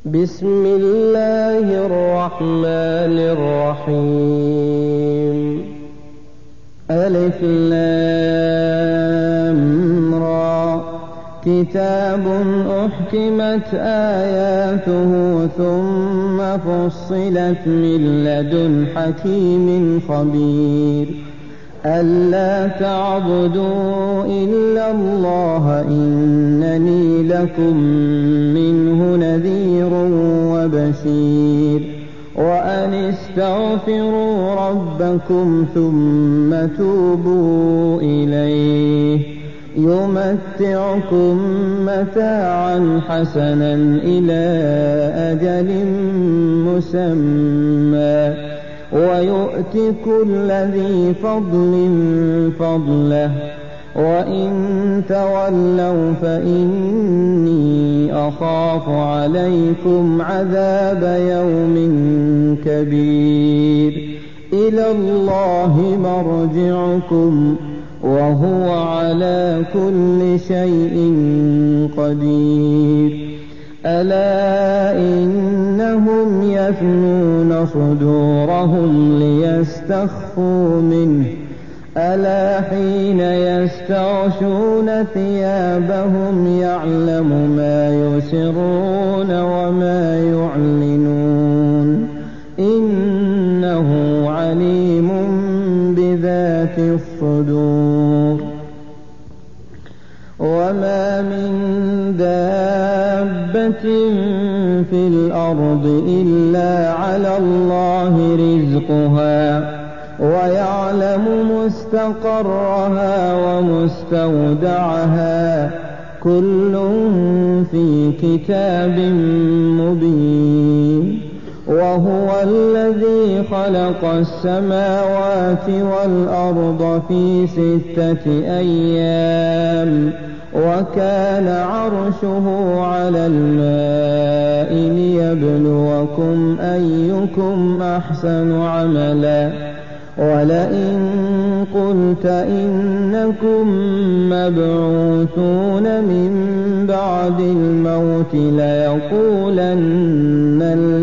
بسم الله الرحمن الرحيم. ألف لام را. كتاب أحكمت آياته ثم فصلت من لدن حكيم خبير. ألا تعبدوا إلا الله إنني لكم منه نذير وبشير. وأن استغفروا ربكم ثم توبوا إليه يمتعكم متاعا حسنا إلى أجل مسمى ويؤت كل ذي فضل فضله. وإن تولوا فإني أخاف عليكم عذاب يوم كبير. إلى الله مرجعكم وهو على كل شيء قدير. ألا إنهم يثنون صدورهم ليستخفوا منه. ألا حين يستغشون ثيابهم يعلم ما يسرون وما يعلنون إنه عليم بذات الصدور. وما من دابة في الأرض إلا على الله رزقها ويعلم مستقرها ومستودعها كل في كتاب مبين. وهو الذي خلق السماوات والأرض في 6 أيام وكان عرشه على الماء ليبلوكم أيكم أحسن عملا. ولئن قلت إنكم مبعوثون من بعد الموت ليقولن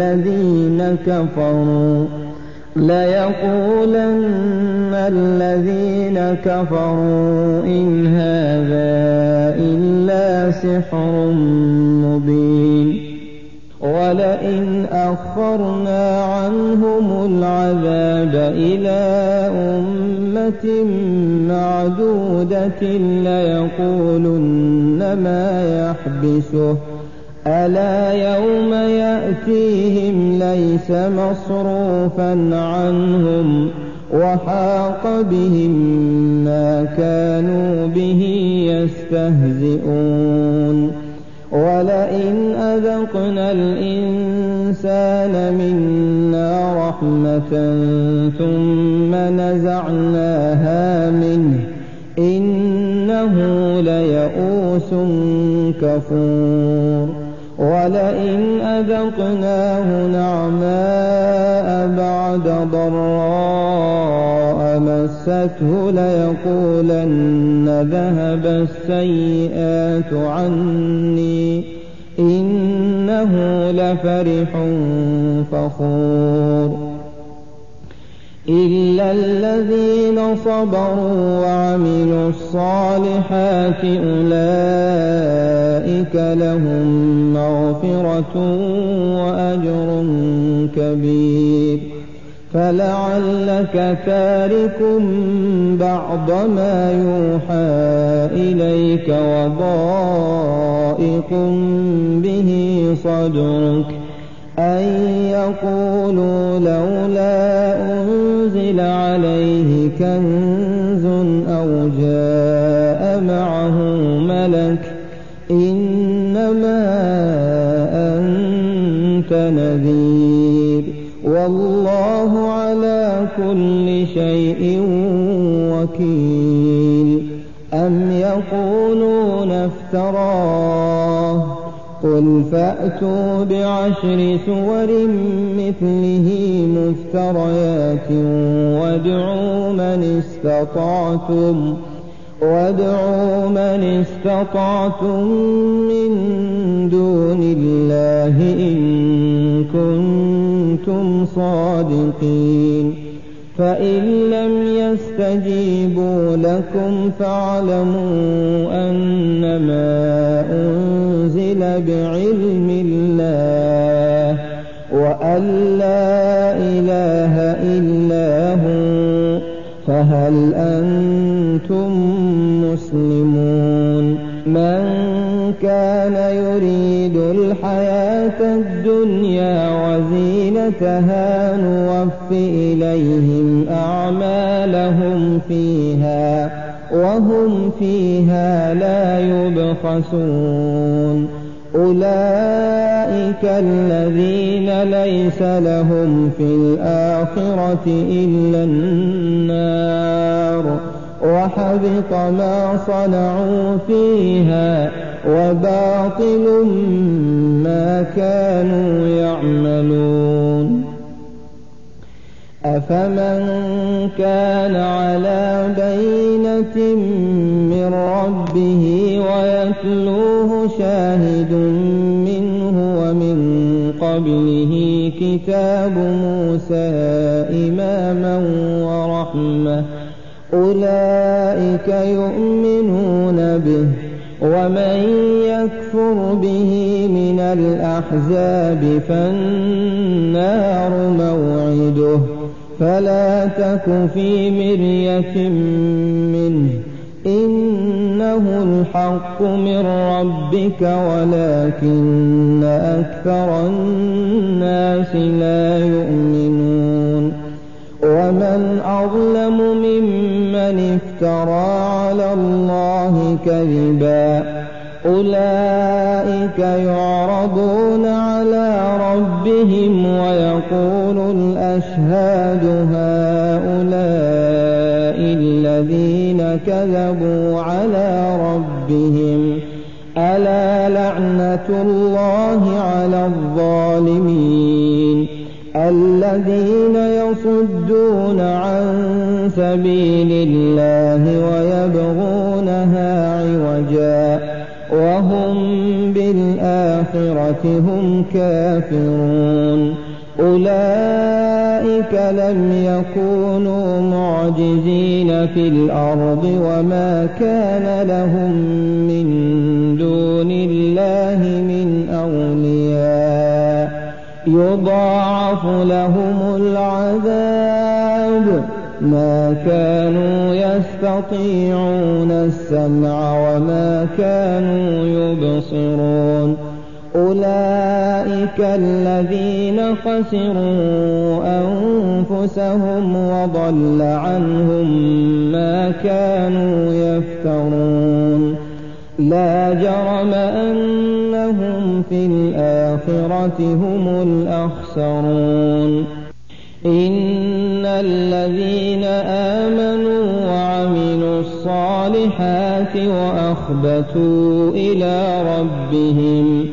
الذين كفروا إن هذا إلا سحر مبين. ولئن أخرنا عنهم العذاب إلى أمة معدودة ليقولن ما يحبسه. ألا يوم يأتيهم ليس مصروفا عنهم وحاق بهم ما كانوا به يستهزئون. ولئن أذقنا الإنسان منا رحمة ثم نزعناها منه إنه ليئوس كفور. ولئن أذقناه نعماء بعد ضراء مسته ليقولن ذهب السيئات عني إنه لفرح فخور. إلا الذين صبروا وعملوا الصالحات أولئك لهم مغفرة وأجر كبير. فلعلك تارك بعض ما يوحى إليك وضائق به صدرك أن يقولوا لولا أنزل عليه كنز أو جاء معه ملك إنما أنت نذير والله على كل شيء وكيل. أم يقولون افتراه قل فأتوا ب10 سور مثله مفتريات وادعوا من استطعتم وادعوا من استطعتم من دون الله إن كنتم صادقين فإن لم يستجيبوا لكم فاعلموا أنما أنزل بعلم الله وأن لا إله إلا هو فهل أنتم مسلمون من كان يريد الحياة الدنيا وزينتها نوف إليهم أعمالهم فيها وهم فيها لا يبخسون أولئك الذين ليس لهم في الآخرة إلا النار وحبط ما صنعوا فيها وباطل ما كانوا يعملون أفمن كان على بينة من ربه ويتلوه شاهد منه ومن قبله كتاب موسى إماما ورحمة أولئك يؤمنون به ومن يكفر به من الأحزاب فالنار موعده فلا تك في مرية منه إنه الحق من ربك ولكن أكثر الناس لا يؤمنون ومن أظلم ممن افترى على الله كذبا أولئك يعرضون على ربهم ويقول الأشهاد هؤلاء الذين كذبوا على ربهم ألا لعنة الله على الظالمين الذين يصدون عن سبيل الله ويبغونها عوجا وهم بالآخرة هم كافرون أولئك لم يكونوا معجزين في الأرض وما كان لهم من دون الله من أولياء يضاعف لهم العذاب ما كانوا يستطيعون السمع وما كانوا يبصرون أولئك الذين خسروا أنفسهم وضل عنهم ما كانوا يفترون لا جرم أنهم في الآخرة هم الأخسرون إن الذين آمنوا وعملوا الصالحات وأخبتوا إلى ربهم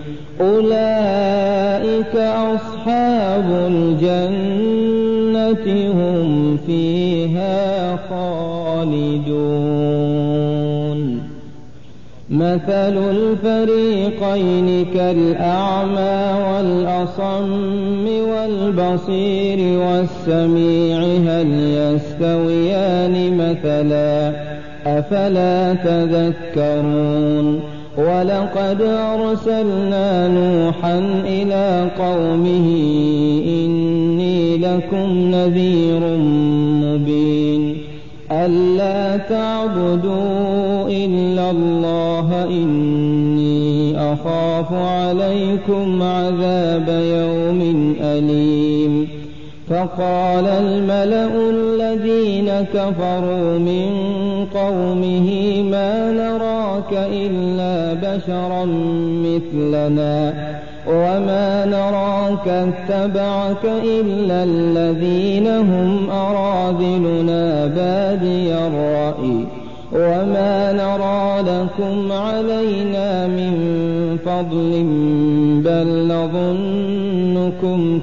أولئك أصحاب الجنة هم فيها خالدون مثل الفريقين كالأعمى والأصم والبصير والسميع هل يستويان مثلا أفلا تذكرون ولقد أرسلنا نوحا إلى قومه إني لكم نذير مبين ألا تعبدوا إلا الله إني أخاف عليكم عذاب يوم أليم فقال الملأ الذين كفروا من قومه ما نراك إلا بشرا مثلنا وما نراك اتبعك إلا الذين هم أراذلنا بادي الرأي وما نرى لكم علينا من فضل بل نظنكم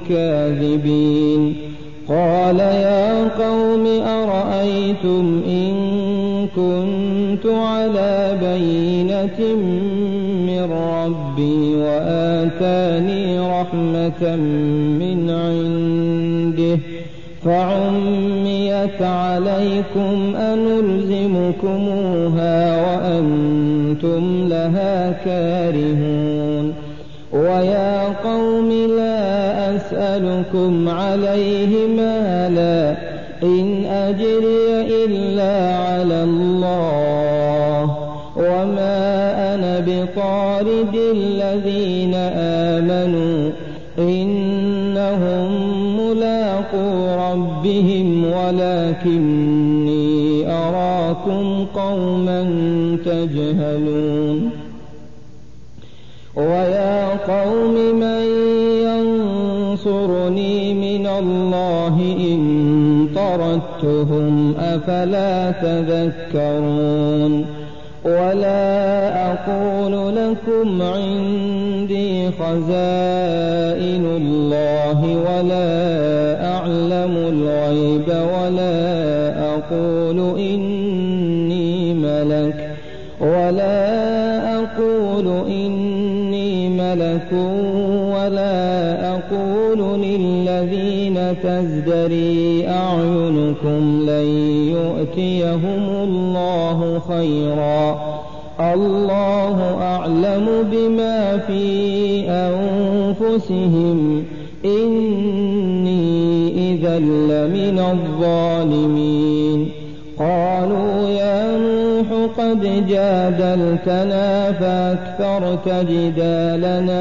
كاذبين قال يا قوم أرأيتم إن كنت على بينة من ربي وآتاني رحمة من عنده فعميت عليكم أنلزمكموها وأنتم لها كارهون ويا قوم لا أسألكم عليه مالا إن أجري إلا على الله وما أنا بطارد الذين آمنوا إنهم ملاقو ربهم ولكني أراكم قوما تجهلون ويا قوم من ينصرني من الله إن طردتهم أفلا تذكرون ولا أقول لكم عندي خزائن الله ولا أعلم الغيب ولا أقول إني ملك ولا أقول للذين تزدري أعينكم لن يؤتيهم الله خيرا الله أعلم بما في أنفسهم إني إذا لمن الظالمين قالوا يا نوح قد جادلتنا فأكثرت جدالنا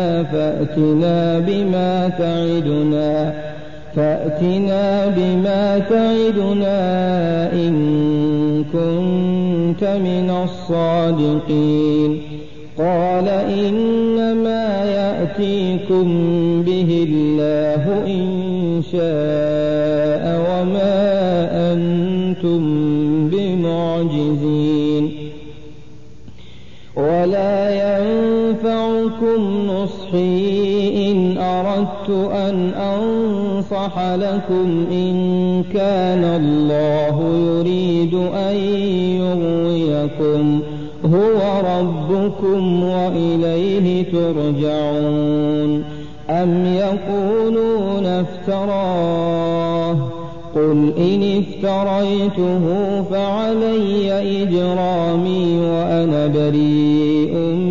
فأتنا بما تعدنا إن كنت من الصادقين قال إنما يأتيكم به الله إن شاء وما أنتم بمعجزين ولا ينفعكم نصحي إن أردت أن أنصح لكم إن كان الله يريد أن يغويكم هو ربكم وإليه ترجعون أم يقولون افتراه قل إن افتريته فعلي إجرامي وأنا بريء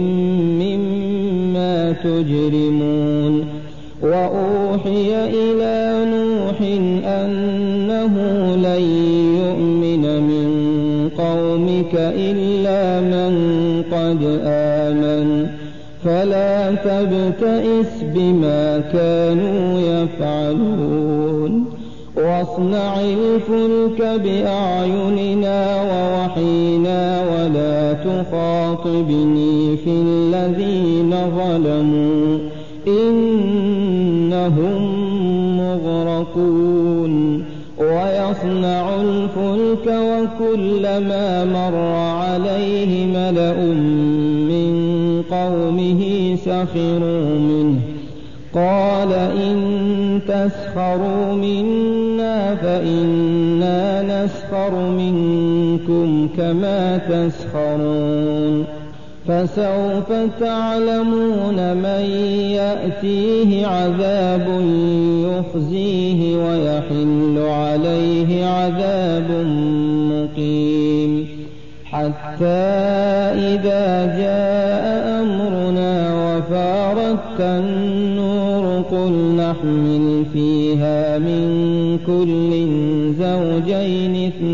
مما تجرمون وأوحي إلى نوح أنه لن يؤمن من قومك إلا من قد آمن فلا تبتئس بما كانوا يفعلون واصنع الفلك بأعيننا ووحينا ولا تخاطبني في الذين ظلموا إنهم مغرقون ويصنع الفلك وكلما مر عليه ملأ من قومه سخروا منه قال إن تسخروا منا فإنا نسخر منكم كما تسخرون فسوف تعلمون من يأتيه عذاب يخزيه ويحل عليه عذاب مقيم حتى إذا جاء أمرنا وفارت النور قل نحمل فيها من كل زوجين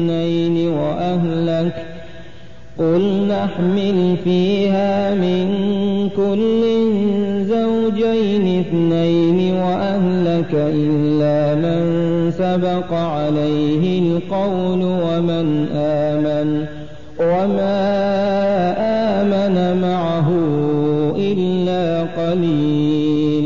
اثنين وأهلك إلا من سبق عليه القول ومن آمن وما آمن معه إلا قليل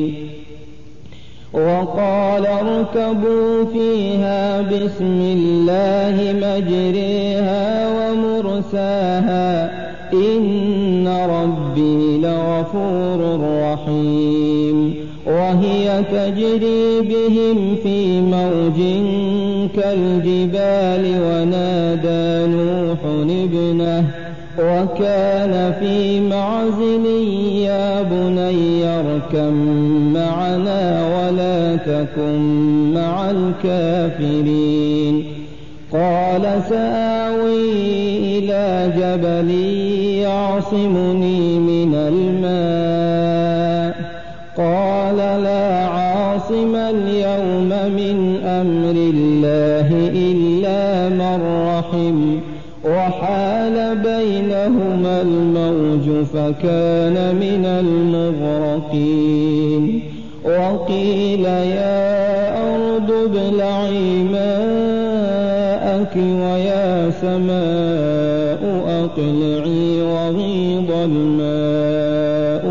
وقال اركبوا فيها بسم الله مجريها ومرساها إن ربي لغفور رحيم وهي تجري بهم في موج كالجبال ونادى نوح ابنه وكان في معزل يا بني اركب معنا ولا تكن مع الكافرين قال سآوي إلى جبل يعصمني من الماء قال لا عاصم اليوم من أمر الله إلا من رحم وحال بينهما الموج فكان من المغرقين وقيل يا أرض ابلعي ماءك ويا سماء أقلعي وغيض الماء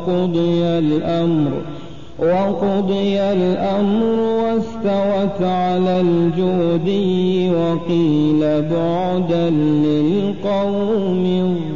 وقضي الأمر واستوت على الجودي وقيل بعدا للقوم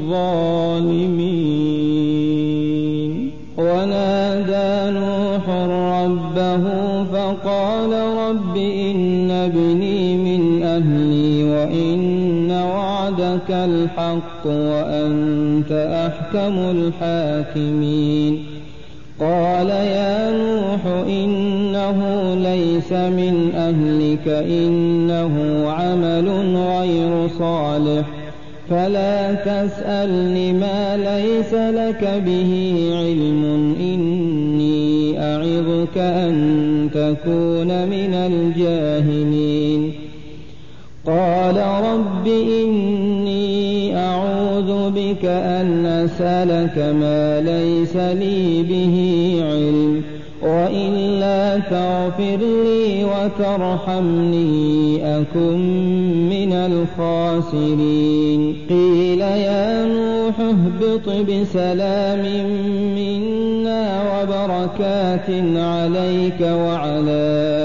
الظالمين ونادى نوح ربه فقال رب إن ابني من أهلي وإن وعدك الحق وأنت أحكم الحاكمين قال يا نوح إنه ليس من أهلك إنه عمل غير صالح فلا تسألني ما ليس لك به علم إني أعظك أن تكون من الجاهلين قال رب إني أعوذ بك أن أسألك ما ليس لي به علم وإلا تغفر لي وترحمني أكن من الخاسرين قيل يا نوح اهبط بسلام منا وبركات عليك وعلى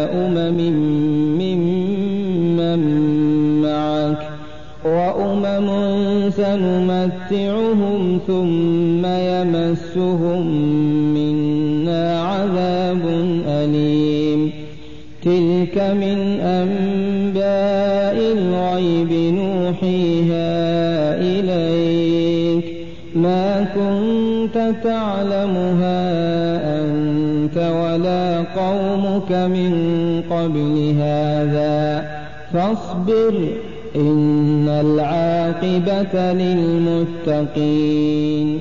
ممن معك وأمم سنمتعهم ثم يمسهم منا عذاب أليم تلك من أنباء الغيب نوحيها إليك ما كنت تعلمها أنت ولا قومك من قبل هذا فاصبر إن العاقبة للمتقين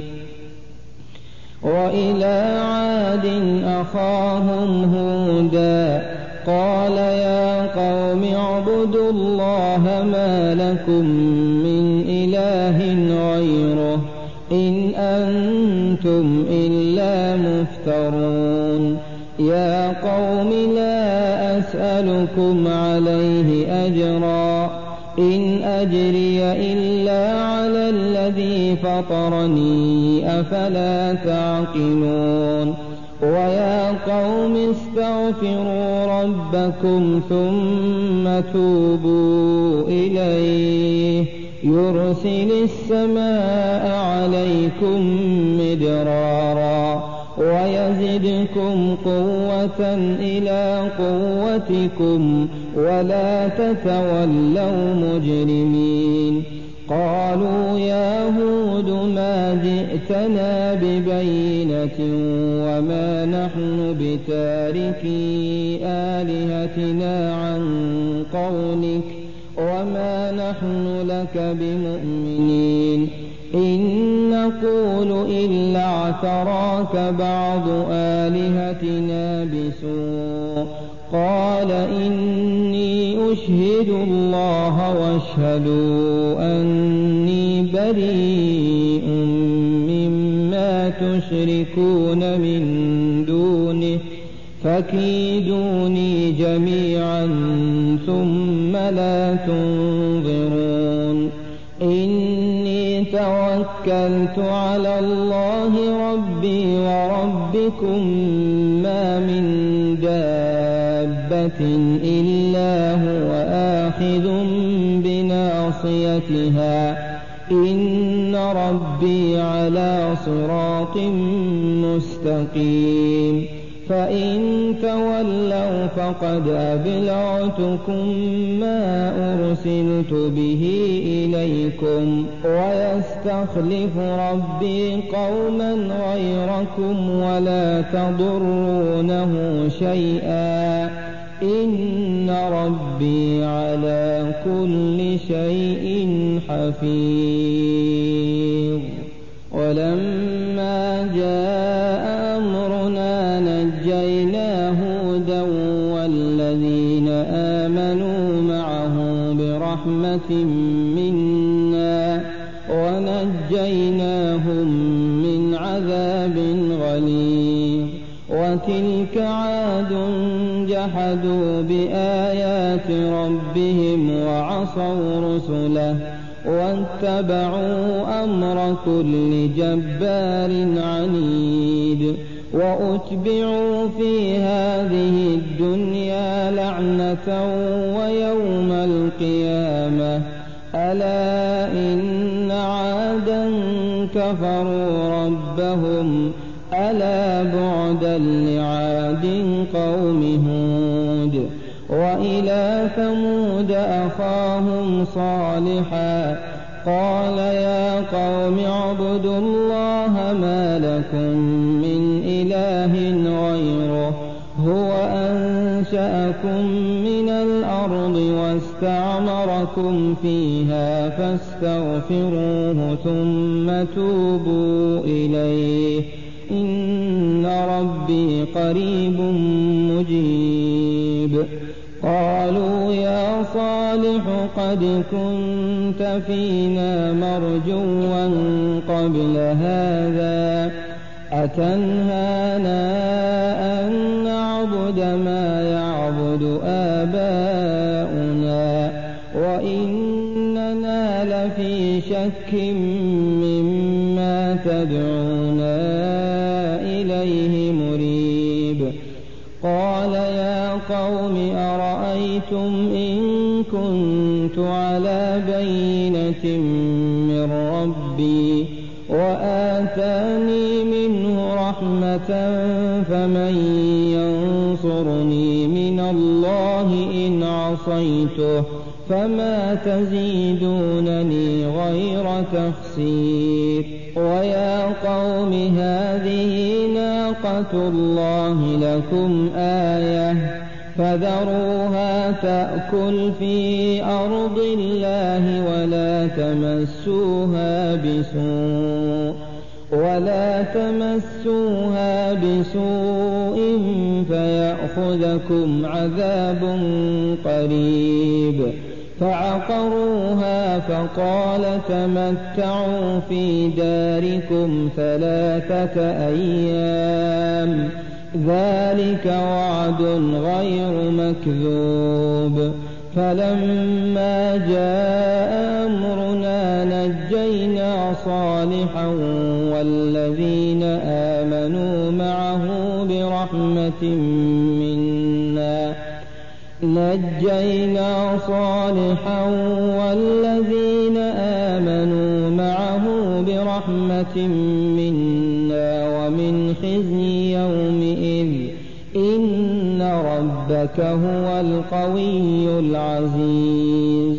وإلى عاد أخاهم هودا قال يا قوم اعبدوا الله ما لكم من إله غيره إن أنتم إلا مفترون يا قوم لا أسألكم عليه أجرا إن أجري إلا على الذي فطرني أفلا تعقلون ويا قوم استغفروا ربكم ثم توبوا إليه يرسل السماء عليكم مدرارا ويزدكم قوة إلى قوتكم ولا تتولوا مجرمين قالوا يا هود ما جئتنا ببينة وما نحن بتاركي آلهتنا عن قولك وما نحن لك بمؤمنين إن نقول إلا اعتراك بعض آلهتنا بسوء قال إني أشهد الله واشهدوا أني بريء مما تشركون من دونه فكيدوني جميعا ثم لا تنظرون إني توكلت على الله ربي وربكم ما من دابة إلا هو آخذ بناصيتها إن ربي على صراط مستقيم فإن تولوا فقد أبلغتكم ما أرسلت به إليكم ويستخلف ربي قوما غيركم ولا تضرونه شيئا إن ربي على كل شيء حفيظ. ولما جاء أمرنا نجينا هودا والذين آمنوا معه برحمة منا ونجيناهم من عذاب غليظ. وتلك عاد جحدوا بآيات ربهم وعصوا رسله واتبعوا أمر كل جبار عنيد. وأتبعوا في هذه الدنيا لعنة ويوم القيامة ألا إن عادا كفروا ربهم ألا بعدا لعاد قوم هود. وإلى ثمود أخاهم صالحا قال يا قوم اعبدوا الله ما لكم من إله غيره هو أنشأكم من الأرض واستعمركم فيها فاستغفروه ثم توبوا إليه إن ربي قريب مجيب. قالوا يا صالح قد كنت فينا مرجوا قبل هذا أتنهانا أن نعبد ما يعبد آباؤنا وإننا لفي شك مما تدعونا إليه مريب. قال يا قوم أرأيتم إن كنت على بينة من ربي وآتاني منه رحمة فمن ينصرني من الله إن عصيته فما تزيدونني غير تخسير. ويا قوم هذه ناقة الله لكم آية فذروها تأكل في أرض الله ولا تمسوها بسوء فيأخذكم عذاب قريب. فعقروها فقال تمتعوا في داركم 3 أيام ذلك وعد غير مكذوب. فلما جاء أمرنا نجينا صالحا والذين آمنوا معه برحمة منا ومن خزي يومئذ إن ربك هو القوي العزيز.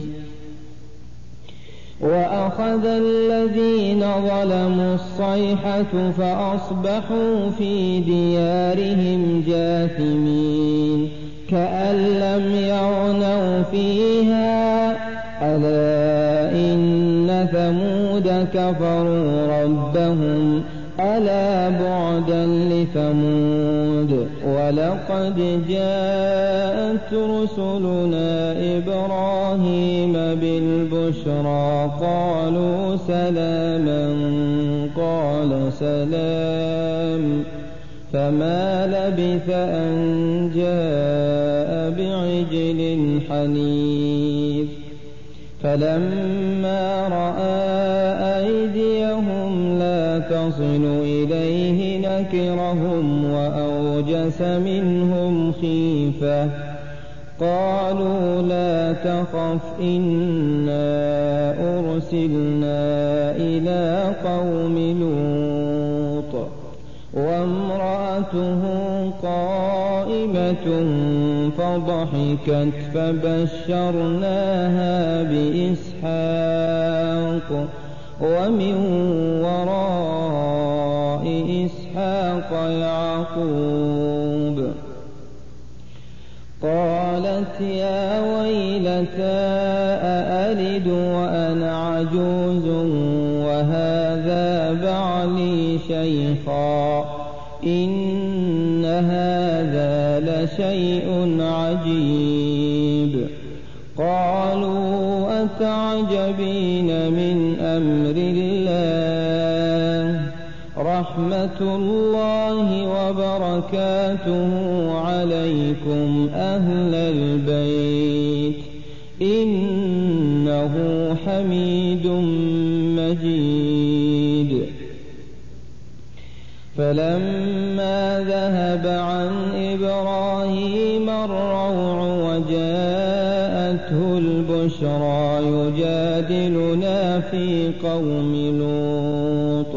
وأخذ الذين ظلموا الصيحة فأصبحوا في ديارهم جاثمين كأن لم يغنوا فيها ألا إن ثمود كفروا ربهم ألا بعدا لثمود. ولقد جاءت رسلنا إبراهيم بالبشرى قالوا سلاما قال سلام فما لبث أن جاء بعجل حنيذ. فلما رأى أيديهم لا تصل إليه نكرهم وأوجس منهم خيفة قالوا لا تخف إنا أرسلنا إلى قوم لوط وامرأته قائمة فضحكت فبشرناها بإسحاق ومن وراء إسحاق يعقوب. قالت يا ويلتى أألد وأنا عجوز وهذا بعلي شيخا إن هذا لشيء عجيب. قالوا أتعجبين من أمر الله رحمة الله وبركاته عليكم أهل البيت إنه حميد مجيد. فلما ذهب عن إبراهيم الروع وجاءته البشرى يجادلنا في قوم لوط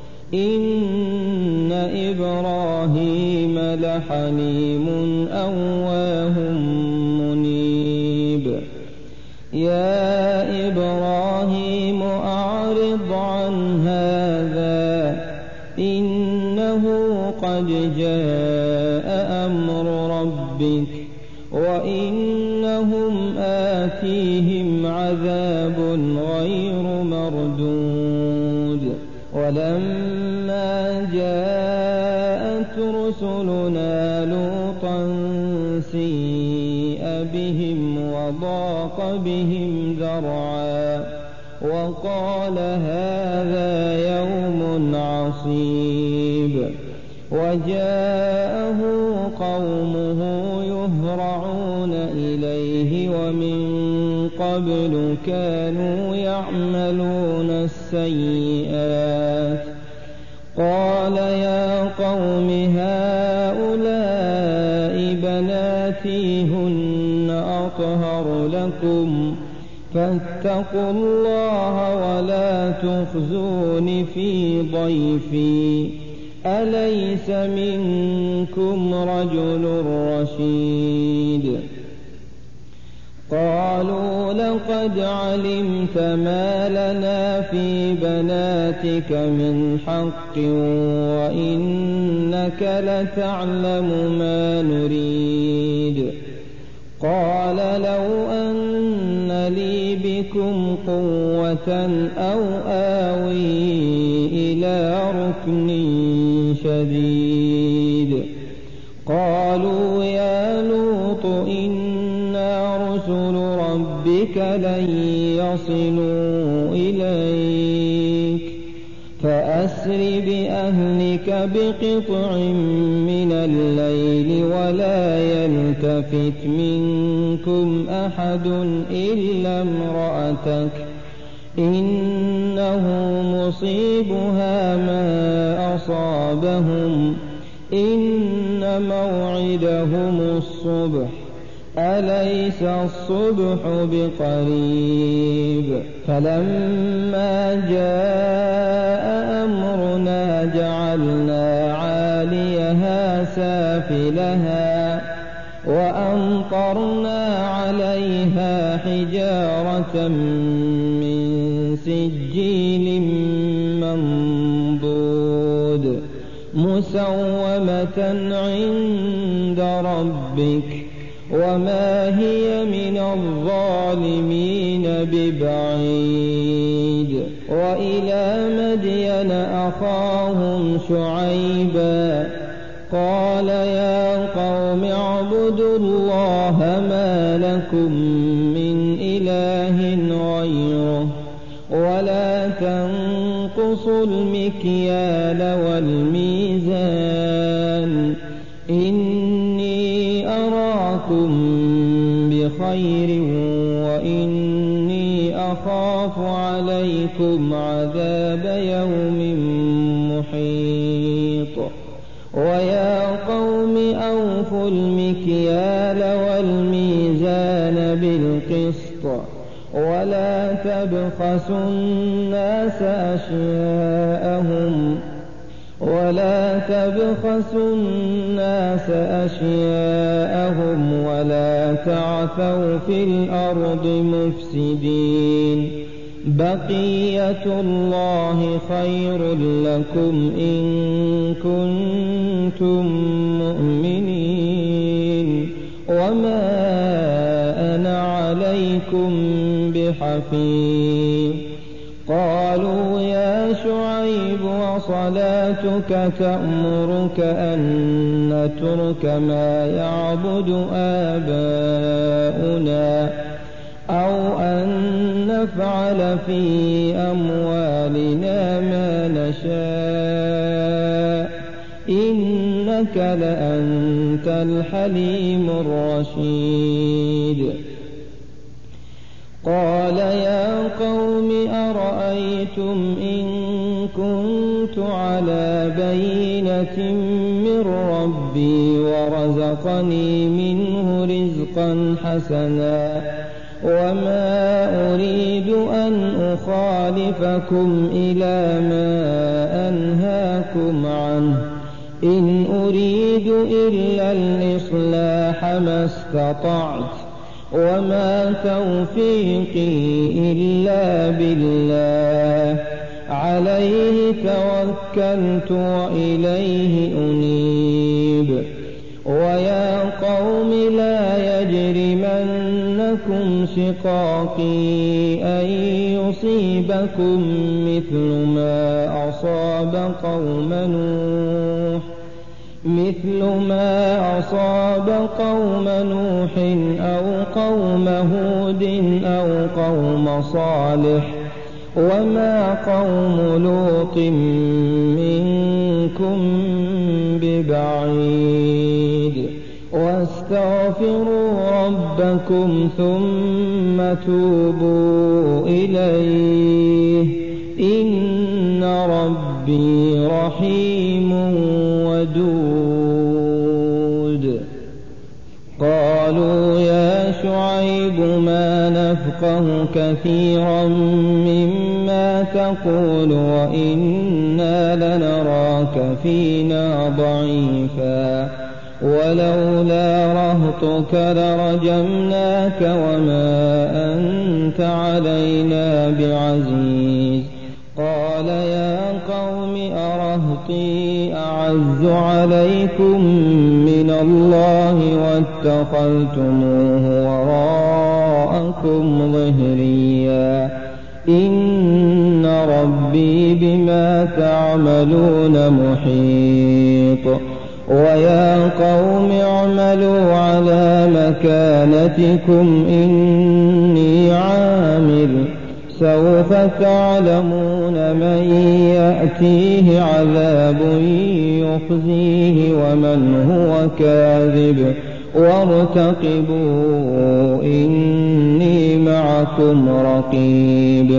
إن إبراهيم لحليم أواه منيب. يا إبراهيم أعرض عن هذا إنه قد جاء أمر ربك وإنهم آتيهم عذاب غير مردود. ولما جاءت رسلنا لوطا سيء بهم وضاق بهم ذرعا وقال هذا يوم عصيب. وجاءه قومه يهرعون إليه ومن قبل كانوا يعملون السيئات. قال يا قوم هؤلاء بناتي هن أطهر لكم فاتقوا الله ولا تخزون في ضيفي أليس منكم رجل رشيد. قالوا لقد علمت ما لنا في بناتك من حق وإنك لتعلم ما نريد. قال لو أن لي بكم قوة أو آوي إلى ركن شديد. قالوا يا لوط إنا رسل ربك لن يصلوا إليك فأسر بأهلك بقطع من الليل ولا يلتفت منكم أحد إلا امرأتك إنه مصيبها ما أصابهم إن موعدهم الصبح أليس الصبح بقريب. فلما جاء أمرنا جعلنا عاليها سافلها وأمطرنا عليها حجارة من سجيل منضود مسومة عند ربك وما هي من الظالمين ببعيد. وإلى مدين أخاهم شعيبا قال يا قوم اعبدوا الله ما لكم من إله غيره ولا تنقصوا المكيال والميزان إني أراكم بخير وإني أخاف عليكم عذاب يوم محيط. ويا قوم أوفوا المكيال والميزان بالقسط ولا تبخسوا الناس أشياءهم ولا تبخسوا الناس أشياءهم ولا تعثوا في الأرض مفسدين. بقية الله خير لكم إن كنتم مؤمنين وما أنا عليكم بحفيظ. قالوا يا شعيب وصلاتك تأمرك أن نترك ما يعبد آباؤنا أو أن نفعل في أموالنا ما نشاء إنك لأنت الحليم الرشيد. قال يا قوم أرأيتم إن كنت على بينة من ربي ورزقني منه رزقا حسنا وما أريد أن أخالفكم إلى ما أنهاكم عنه إن أريد إلا الإصلاح ما استطعت وما توفيقي إلا بالله عليه توكلت وإليه أنيب. ويا قوم لا يجرمنكم شقاقي أن يصيبكم مثل ما أصاب قوم نوح أو قوم هود أو قوم صالح وما قوم لوط منكم ببعيد. واستغفروا ربكم ثم توبوا إليه إن ربي رحيم ودود. قالوا يا شعيب ما نفقه كثيرا مما تقول وإنا لنراك فينا ضعيفا ولولا رهطك لرجمناك وما أنت علينا بعزيز. قال يا قوم أرهطي أعز عليكم من الله واتخذتموه وراءكم ظهريا إن ربي بما تعملون محيط. ويا قوم اعملوا على مكانتكم إني عامل سوف تعلمون من يأتيه عذاب يخزيه ومن هو كاذب وارتقبوا إني معكم رقيب.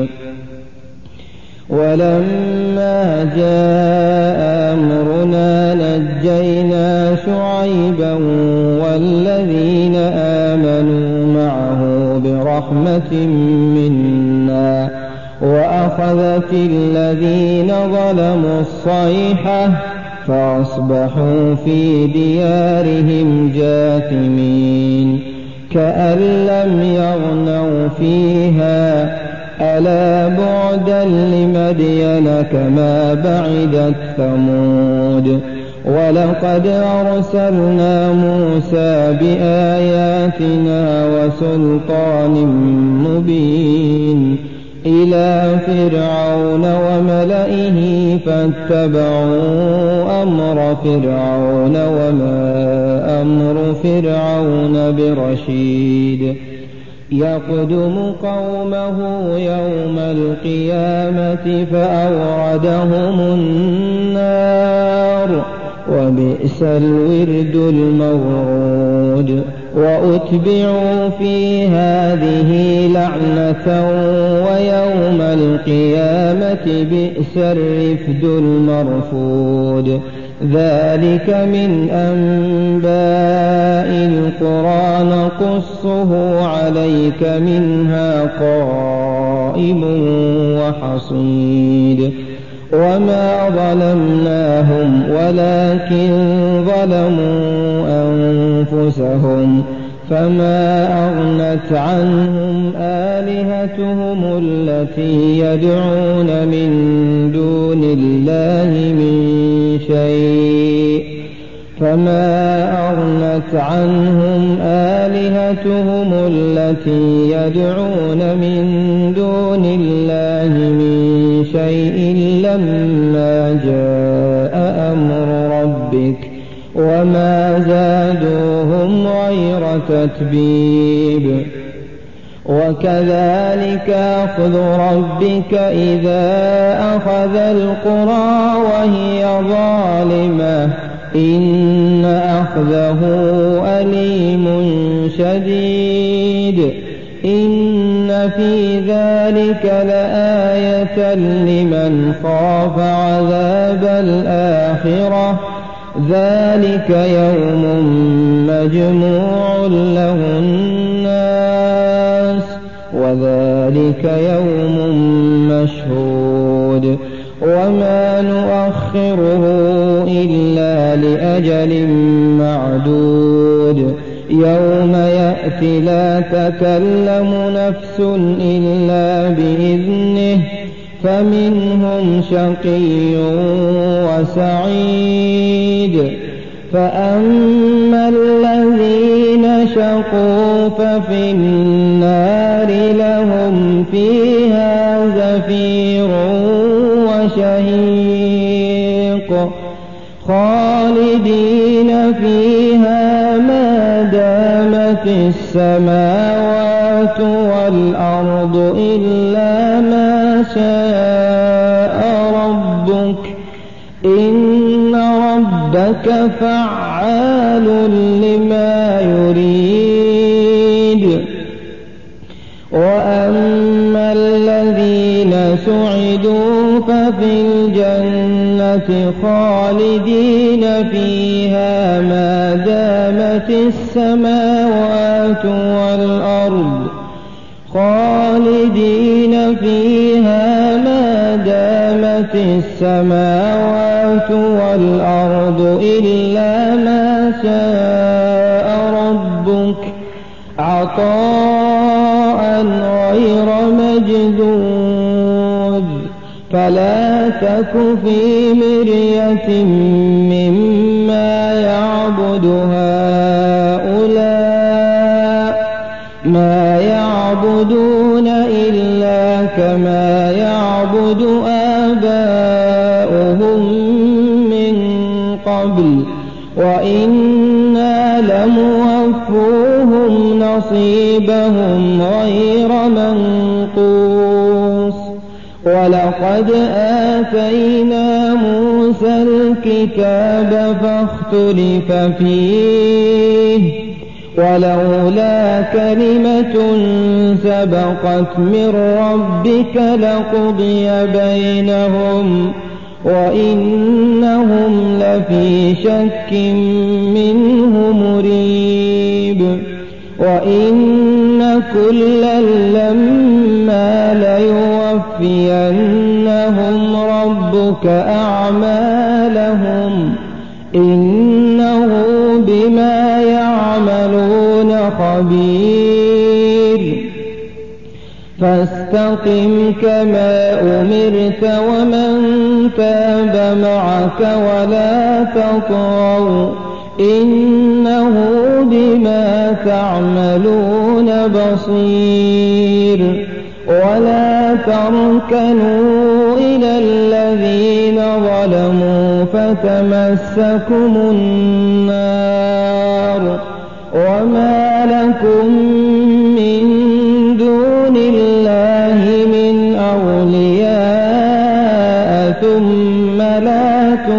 ولما جاء أمرنا نجينا شعيبا والذين آمنوا معه برحمة منا وأخذت الذين ظلموا الصيحة فأصبحوا في ديارهم جاثمين كأن لم يغنوا فيها ألا بعدا لمدين كما بعدت ثمود. ولقد أرسلنا موسى بآياتنا وسلطان مبين إلى فرعون وملئه فاتبعوا أمر فرعون وما أمر فرعون برشيد. يقدم قومه يوم القيامة فأوردهم النار وبئس الورد المورود. وأتبعوا في هذه لعنة ويوم القيامة بئس الرفد المرفود. ذلك من أنباء القرى نقصه عليك منها قائم وحصيد. وما ظلمناهم ولكن ظلموا أنفسهم فما أغنت عنهم آلهتهم التي يدعون من دون الله من شيء لما جاء أمر ربك وما زادوهم غير تتبيب وكذلك أخذ ربك إذا أخذ القرى وهي ظالمة إن أخذه أليم شديد إن في ذلك لآية لمن خاف عذاب الآخرة ذلك يوم مجموع له الناس وذلك يوم مشهود وما نؤخره إلا لأجل معدود يوم يأتي لا تكلم نفس إلا بإذنه فمنهم شقي وسعيد فأما الذين شقوا ففي النار لهم فيها زفير وشهيق خالدين فيها ما دامت السماوات والأرض إلا ما شاء ربك إن ربك فعال لما يريد وأما الذين سعدوا ففي الجنة خالدين فيها ما دامت السماوات والأرض خالدين فيها ما دامت السماوات والأرض إلا ما شاء ربك عطاء غير مجذوذ فلا تك في مرية مما يعبد هؤلاء ما يعبدون إلا كما يعبد آباؤهم من قبل وإنا لموفوهم نصيبهم غير منقوص ولقد آتينا موسى الكتاب فاختلف فيه ولولا كلمة سبقت من ربك لقضي بينهم وإنهم لفي شك منه مريب وإن كلا لما ليوفينهم ربك أعمالهم إنه بما يعملون خبير فاستقم كما أمرت ومن تاب معك ولا تطغوا إنه بما تعملون بصير ولا تركنوا إلى الذين ظلموا فتمسكم النار وما لكم من دون الله من أولياء ثم لا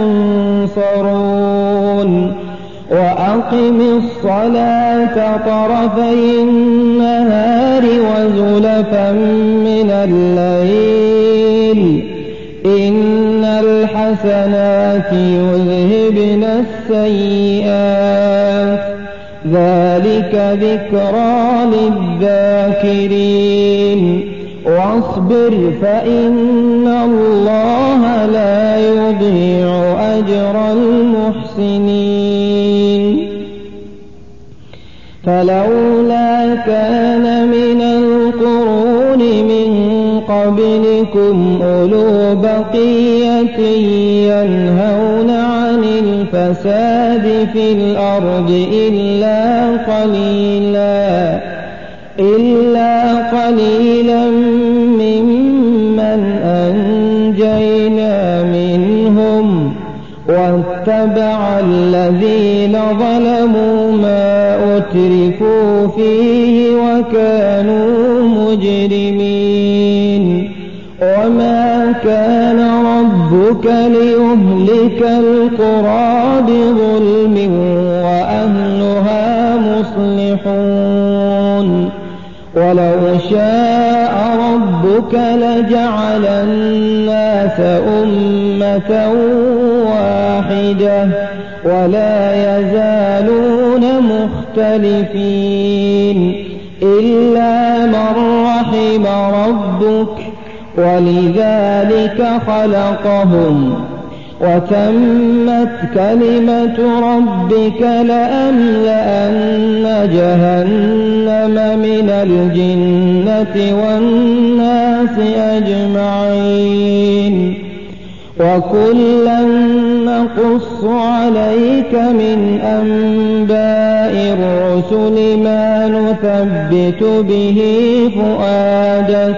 تنصرون وأقم الصلاة طرفي النهار وزلفا من الليل إن الحسنات يذهبن السيئات ذلك ذكرى للذاكرين واصبر فإن الله لا يضيع أجر المحسنين فلولا كان من القرون من قبلكم أولو بقية ينهون عن الفساد في الأرض إلا قليلا ممن أنجينا منهم واتبع الذين ظلموا ما أترفوا فيه وكانوا مجرمين وما كان ربك ليهلك القرى بظلم وأهلها مصلحون ولو شاء ربك لجعل الناس أمة واحدة ولا يزالون مختلفين إلا من رحم ربك ولذلك خلقهم وتمت كلمة ربك لأملأن جهنم من الجنة والناس أجمعين وكلا نقص عليك من أنباء الرسل ما نثبت به فؤادك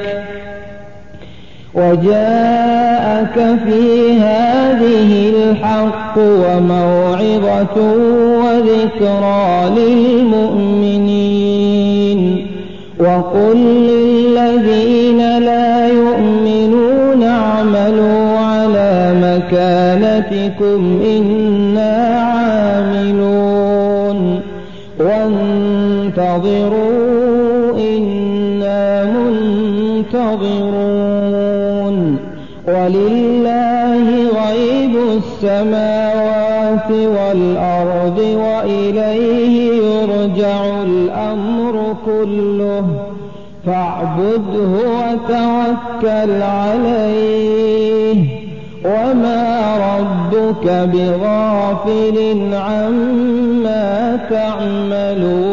وجاءك في هذه الحق وموعظة وذكرى للمؤمنين وقل للذين لا يؤمنون اعملوا على مكانتكم إنا عاملون وانتظروا إنا منتظرون ولله غيب السماوات والأرض وإليه يرجع الأمر كله فاعبده وتوكل عليه وما ربك بغافل عما تعملون